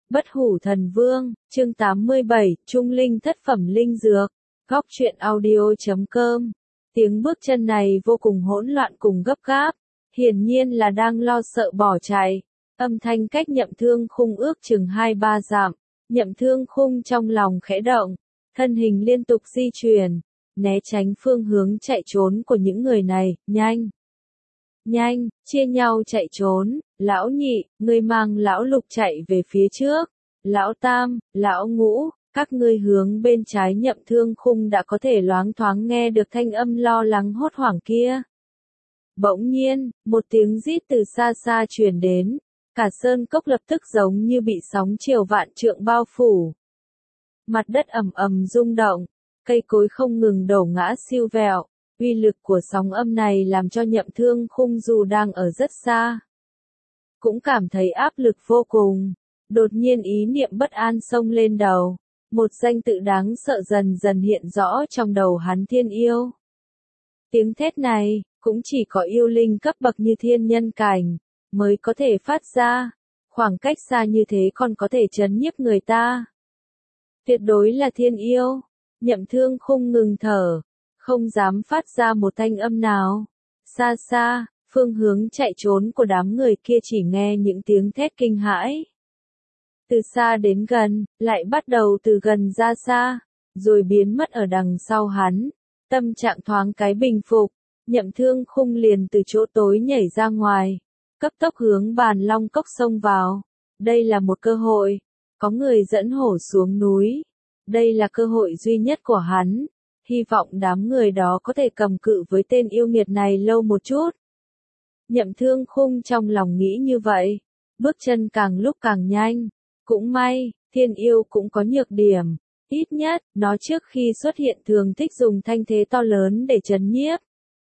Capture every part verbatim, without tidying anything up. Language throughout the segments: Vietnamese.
Bất hủ thần vương, chương tám mươi bảy, Trung linh thất phẩm linh dược, góc truyện audio chấm com. Tiếng bước chân này vô cùng hỗn loạn cùng gấp gáp, hiển nhiên là đang lo sợ bỏ chạy. Âm thanh cách Nhậm Thương Khung ước chừng hai ba dặm, Nhậm Thương Khung trong lòng khẽ động, thân hình liên tục di chuyển, né tránh phương hướng chạy trốn của những người này, nhanh. Nhanh, chia nhau chạy trốn, lão nhị, ngươi mang lão lục chạy về phía trước, lão tam, lão ngũ, các ngươi hướng bên trái. Nhậm Thương Khung đã có thể loáng thoáng nghe được thanh âm lo lắng hốt hoảng kia. Bỗng nhiên, một tiếng rít từ xa xa truyền đến, cả sơn cốc lập tức giống như bị sóng chiều vạn trượng bao phủ. Mặt đất ầm ầm rung động, cây cối không ngừng đổ ngã siêu vẹo. Uy lực của sóng âm này làm cho Nhậm Thương Khung dù đang ở rất xa, cũng cảm thấy áp lực vô cùng. Đột nhiên ý niệm bất an xông lên đầu, một danh tự đáng sợ dần dần hiện rõ trong đầu hắn: Thiên Yêu. Tiếng thét này, cũng chỉ có yêu linh cấp bậc như thiên nhân cảnh mới có thể phát ra, khoảng cách xa như thế còn có thể chấn nhiếp người ta. Tuyệt đối là Thiên Yêu. Nhậm Thương Khung ngừng thở, không dám phát ra một thanh âm nào. Xa xa, phương hướng chạy trốn của đám người kia chỉ nghe những tiếng thét kinh hãi. Từ xa đến gần, lại bắt đầu từ gần ra xa, rồi biến mất ở đằng sau hắn. Tâm trạng thoáng cái bình phục, Nhậm Thương Khung liền từ chỗ tối nhảy ra ngoài, cấp tốc hướng Bàn Long Cốc xông vào. Đây là một cơ hội, có người dẫn hổ xuống núi. Đây là cơ hội duy nhất của hắn. Hy vọng đám người đó có thể cầm cự với tên yêu nghiệt này lâu một chút. Nhậm Thương Khung trong lòng nghĩ như vậy, bước chân càng lúc càng nhanh. Cũng may, Thiên Yêu cũng có nhược điểm, ít nhất, nó trước khi xuất hiện thường thích dùng thanh thế to lớn để trấn nhiếp.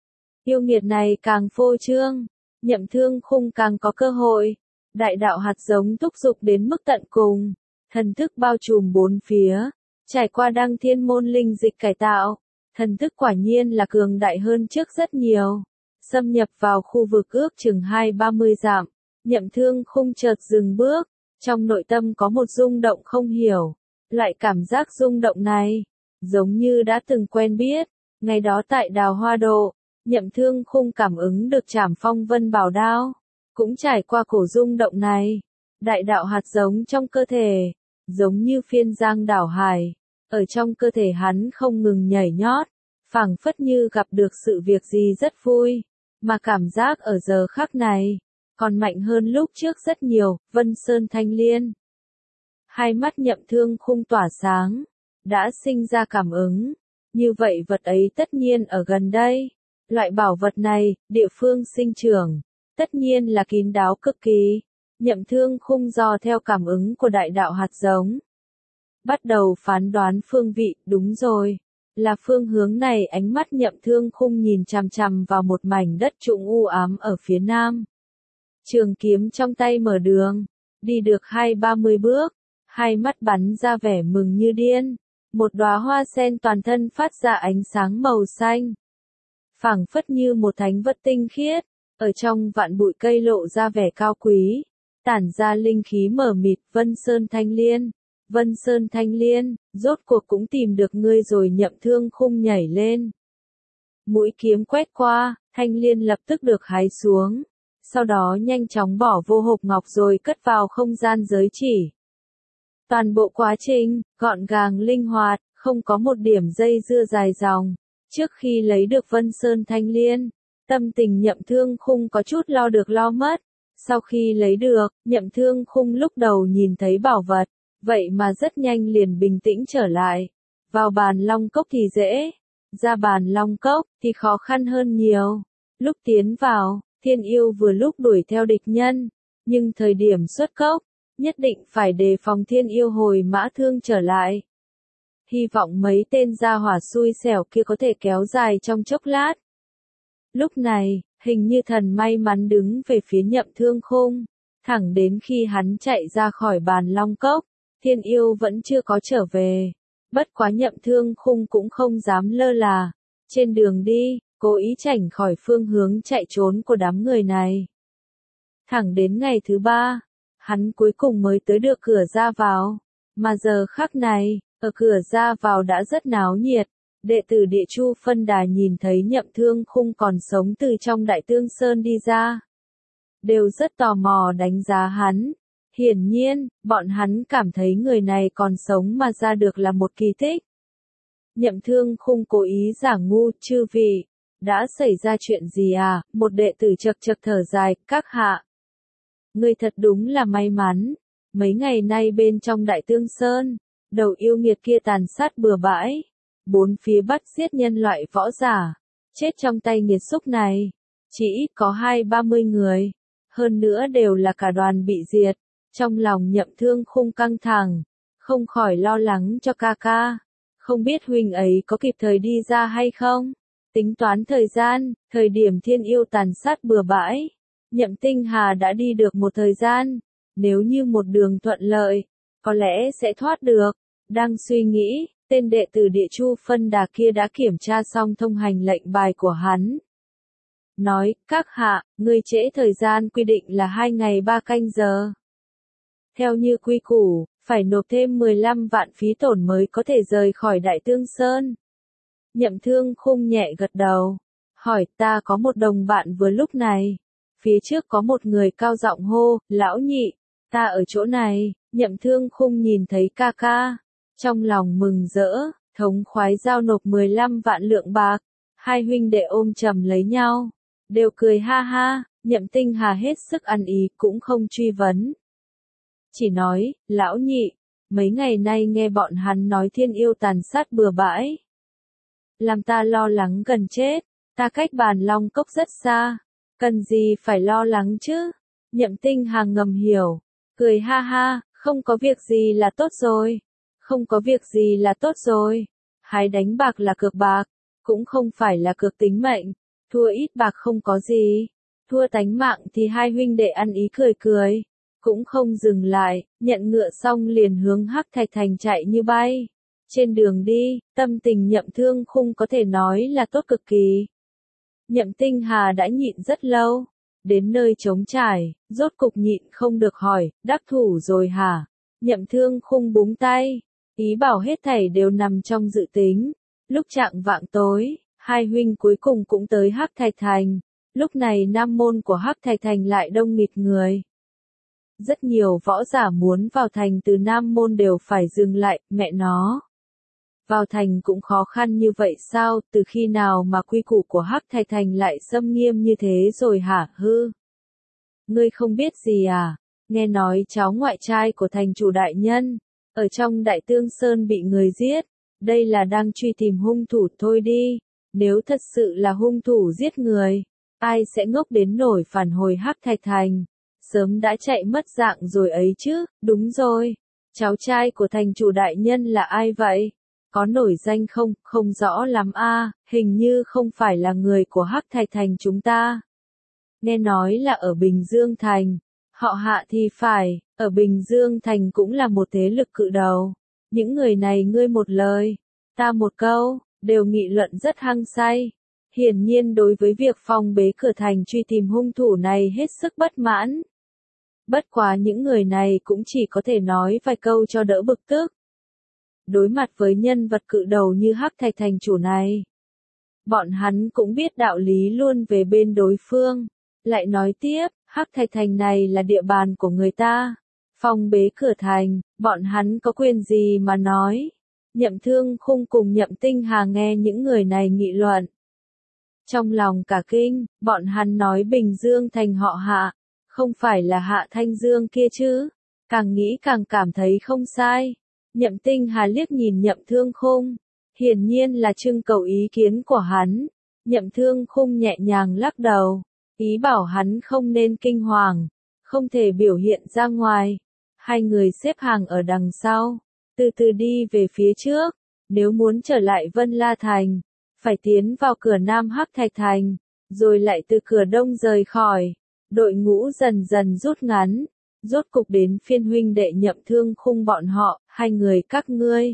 Yêu nghiệt này càng phô trương, Nhậm Thương Khung càng có cơ hội. Đại đạo hạt giống thúc giục đến mức tận cùng, thần thức bao trùm bốn phía. Trải qua đăng thiên môn linh dịch cải tạo, thần thức quả nhiên là cường đại hơn trước rất nhiều. Xâm nhập vào khu vực ước chừng hai ba mươi dặm, Nhậm Thương Khung chợt dừng bước, trong nội tâm có một rung động không hiểu. Loại cảm giác rung động này, giống như đã từng quen biết. Ngày đó tại Đào Hoa Độ, Nhậm Thương Khung cảm ứng được Trảm Phong Vân Bảo Đao, cũng trải qua cổ rung động này. Đại đạo hạt giống trong cơ thể, giống như phiên giang đảo hải. Ở trong cơ thể hắn không ngừng nhảy nhót, phảng phất như gặp được sự việc gì rất vui, mà cảm giác ở giờ khắc này, còn mạnh hơn lúc trước rất nhiều. Vân Sơn Thanh Liên. Hai mắt Nhậm Thương Khung tỏa sáng, đã sinh ra cảm ứng, như vậy vật ấy tất nhiên ở gần đây. Loại bảo vật này, địa phương sinh trưởng, tất nhiên là kín đáo cực kỳ. Nhậm Thương Khung dò theo cảm ứng của đại đạo hạt giống, bắt đầu phán đoán phương vị. Đúng rồi, là phương hướng này. Ánh mắt Nhậm Thương Khung nhìn chằm chằm vào một mảnh đất trũng u ám ở phía nam. Trường kiếm trong tay mở đường, đi được hai ba mươi bước, hai mắt bắn ra vẻ mừng như điên. Một đóa hoa sen toàn thân phát ra ánh sáng màu xanh, phảng phất như một thánh vật tinh khiết, ở trong vạn bụi cây lộ ra vẻ cao quý, tản ra linh khí mờ mịt. Vân Sơn Thanh Liên. Vân Sơn Thanh Liên, rốt cuộc cũng tìm được ngươi rồi. Nhậm Thương Khung nhảy lên, mũi kiếm quét qua, thanh liên lập tức được hái xuống, sau đó nhanh chóng bỏ vô hộp ngọc rồi cất vào không gian giới chỉ. Toàn bộ quá trình, gọn gàng linh hoạt, không có một điểm dây dưa dài dòng. Trước khi lấy được Vân Sơn Thanh Liên, tâm tình Nhậm Thương Khung có chút lo được lo mất. Sau khi lấy được, Nhậm Thương Khung lúc đầu nhìn thấy bảo vật, vậy mà rất nhanh liền bình tĩnh trở lại. Vào Bàn Long Cốc thì dễ, ra Bàn Long Cốc thì khó khăn hơn nhiều. Lúc tiến vào, Thiên Yêu vừa lúc đuổi theo địch nhân, nhưng thời điểm xuất cốc, nhất định phải đề phòng Thiên Yêu hồi mã thương trở lại. Hy vọng mấy tên gia hỏa xui xẻo kia có thể kéo dài trong chốc lát. Lúc này, hình như thần may mắn đứng về phía Nhậm Thương Khung, thẳng đến khi hắn chạy ra khỏi Bàn Long Cốc, Thiên Yêu vẫn chưa có trở về. Bất quá Nhậm Thương Khung cũng không dám lơ là. Trên đường đi, cố ý chảnh khỏi phương hướng chạy trốn của đám người này. Thẳng đến ngày thứ ba, hắn cuối cùng mới tới được cửa ra vào. Mà giờ khắc này, ở cửa ra vào đã rất náo nhiệt. Đệ tử Địa Chu Phân Đà nhìn thấy Nhậm Thương Khung còn sống từ trong Đại Tương Sơn đi ra, đều rất tò mò đánh giá hắn. Hiển nhiên, bọn hắn cảm thấy người này còn sống mà ra được là một kỳ tích. Nhậm Thương Khung cố ý giả ngu, chư vị, đã xảy ra chuyện gì à? Một đệ tử chật chật thở dài, các hạ. Người thật đúng là may mắn, mấy ngày nay bên trong Đại Tương Sơn, đầu yêu nghiệt kia tàn sát bừa bãi, bốn phía bắt giết nhân loại võ giả, chết trong tay nghiệt xúc này, chỉ ít có hai ba mươi người, hơn nữa đều là cả đoàn bị diệt. Trong lòng Nhậm Thương Khung căng thẳng, không khỏi lo lắng cho ca ca, không biết huynh ấy có kịp thời đi ra hay không. Tính toán thời gian, thời điểm thiên yêu tàn sát bừa bãi, Nhậm Tinh Hà đã đi được một thời gian, nếu như một đường thuận lợi, có lẽ sẽ thoát được. Đang suy nghĩ, tên đệ tử Địa Chu Phân Đà kia đã kiểm tra xong thông hành lệnh bài của hắn. Nói, các hạ, ngươi trễ thời gian quy định là hai ngày ba canh giờ. Theo như quy củ, phải nộp thêm mười lăm vạn phí tổn mới có thể rời khỏi Đại Tương Sơn. Nhậm Thương Khung nhẹ gật đầu, hỏi ta có một đồng bạn vừa lúc này. Phía trước có một người cao giọng hô, lão nhị, ta ở chỗ này. Nhậm Thương Khung nhìn thấy ca ca, trong lòng mừng rỡ, thống khoái giao nộp mười lăm vạn lượng bạc. Hai huynh đệ ôm chầm lấy nhau, đều cười ha ha. Nhậm Tinh Hà hết sức ăn ý cũng không truy vấn. Chỉ nói, lão nhị, mấy ngày nay nghe bọn hắn nói thiên yêu tàn sát bừa bãi, làm ta lo lắng gần chết, ta cách Bàn Long Cốc rất xa, cần gì phải lo lắng chứ? Nhậm Tinh Hà ngầm hiểu, cười ha ha, không có việc gì là tốt rồi, không có việc gì là tốt rồi, hái đánh bạc là cược bạc, cũng không phải là cược tính mệnh, thua ít bạc không có gì, thua tánh mạng thì hai huynh đệ ăn ý cười cười, cũng không dừng lại, nhận ngựa xong liền hướng Hắc Thạch Thành chạy như bay. Trên đường đi, tâm tình Nhậm Thương Khung có thể nói là tốt cực kỳ. Nhậm Tinh Hà đã nhịn rất lâu, đến nơi trống trải, rốt cục nhịn không được hỏi, đắc thủ rồi hả? Nhậm Thương Khung búng tay, ý bảo hết thảy đều nằm trong dự tính. Lúc chạng vạng tối, hai huynh cuối cùng cũng tới Hắc Thạch Thành. Lúc này nam môn của Hắc Thạch Thành lại đông nghịt người. Rất nhiều võ giả muốn vào thành từ nam môn đều phải dừng lại, mẹ nó. Vào thành cũng khó khăn như vậy sao, từ khi nào mà quy củ của Hắc Thạch Thành lại xâm nghiêm như thế rồi hả, hư? Ngươi không biết gì à? Nghe nói cháu ngoại trai của thành chủ đại nhân, ở trong Đại Tương Sơn bị người giết, đây là đang truy tìm hung thủ thôi đi, nếu thật sự là hung thủ giết người, ai sẽ ngốc đến nổi phản hồi Hắc Thạch Thành, sớm đã chạy mất dạng rồi ấy chứ, đúng rồi, cháu trai của thành chủ đại nhân là ai vậy? Có nổi danh không, không rõ lắm a, hình như không phải là người của Hắc Thạch Thành chúng ta. Nghe nói là ở Bình Dương Thành, họ Hạ thì phải, ở Bình Dương Thành cũng là một thế lực cự đầu. Những người này ngươi một lời, ta một câu, đều nghị luận rất hăng say. Hiển nhiên đối với việc phong bế cửa thành truy tìm hung thủ này hết sức bất mãn. Bất quá những người này cũng chỉ có thể nói vài câu cho đỡ bực tức. Đối mặt với nhân vật cự đầu như Hắc Thạch Thành chủ này, bọn hắn cũng biết đạo lý luôn về bên đối phương. Lại nói tiếp, Hắc Thạch Thành này là địa bàn của người ta. Phong bế cửa thành, bọn hắn có quyền gì mà nói. Nhậm Thương Khung cùng Nhậm Tinh Hà nghe những người này nghị luận. Trong lòng cả kinh, bọn hắn nói Bình Dương Thành họ Hạ, không phải là Hạ Thanh Dương kia chứ. Càng nghĩ càng cảm thấy không sai. Nhậm Tinh Hà liếc nhìn Nhậm Thương Khung, hiển nhiên là trưng cầu ý kiến của hắn. Nhậm Thương Khung nhẹ nhàng lắc đầu, ý bảo hắn không nên kinh hoàng, không thể biểu hiện ra ngoài. Hai người xếp hàng ở đằng sau, từ từ đi về phía trước, nếu muốn trở lại Vân La Thành, phải tiến vào cửa Nam Hắc Thạch Thành, rồi lại từ cửa Đông rời khỏi. Đội ngũ dần dần rút ngắn. Rốt cục đến phiên huynh đệ Nhậm Thương Khung bọn họ, hai người các ngươi.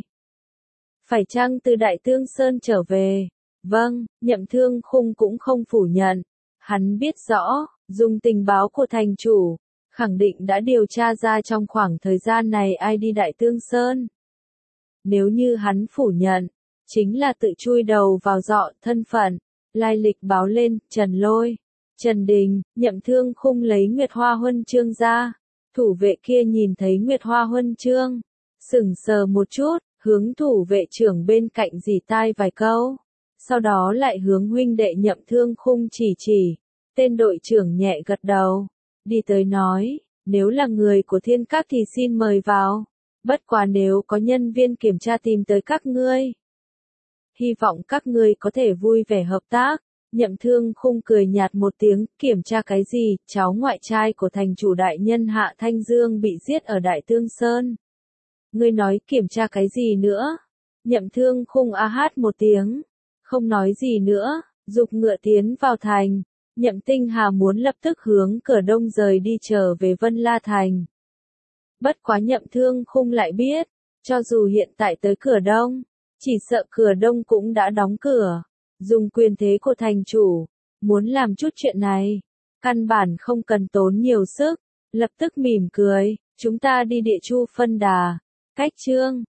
Phải chăng từ Đại Tương Sơn trở về? Vâng, Nhậm Thương Khung cũng không phủ nhận. Hắn biết rõ, dùng tình báo của thành chủ, khẳng định đã điều tra ra trong khoảng thời gian này ai đi Đại Tương Sơn. Nếu như hắn phủ nhận, chính là tự chui đầu vào dọ, thân phận, lai lịch báo lên, Trần Lôi, Trần Đình, Nhậm Thương Khung lấy Nguyệt Hoa Huân chương ra. Thủ vệ kia nhìn thấy Nguyệt Hoa Huân chương, sững sờ một chút, hướng thủ vệ trưởng bên cạnh rỉ tai vài câu. Sau đó lại hướng huynh đệ Nhậm Thương Khung chỉ chỉ, tên đội trưởng nhẹ gật đầu, đi tới nói, nếu là người của Thiên Các thì xin mời vào, bất quá nếu có nhân viên kiểm tra tìm tới các ngươi, hy vọng các ngươi có thể vui vẻ hợp tác. Nhậm Thương Khung cười nhạt một tiếng, kiểm tra cái gì, cháu ngoại trai của thành chủ đại nhân Hạ Thanh Dương bị giết ở Đại Tương Sơn. Ngươi nói kiểm tra cái gì nữa? Nhậm Thương Khung a hát một tiếng, không nói gì nữa, dục ngựa tiến vào thành. Nhậm Tinh Hà muốn lập tức hướng cửa đông rời đi trở về Vân La Thành. Bất quá Nhậm Thương Khung lại biết, cho dù hiện tại tới cửa đông, chỉ sợ cửa đông cũng đã đóng cửa. Dùng quyền thế của thành chủ, muốn làm chút chuyện này, căn bản không cần tốn nhiều sức, lập tức mỉm cười, chúng ta đi Địa Chu phân đà, cách chương.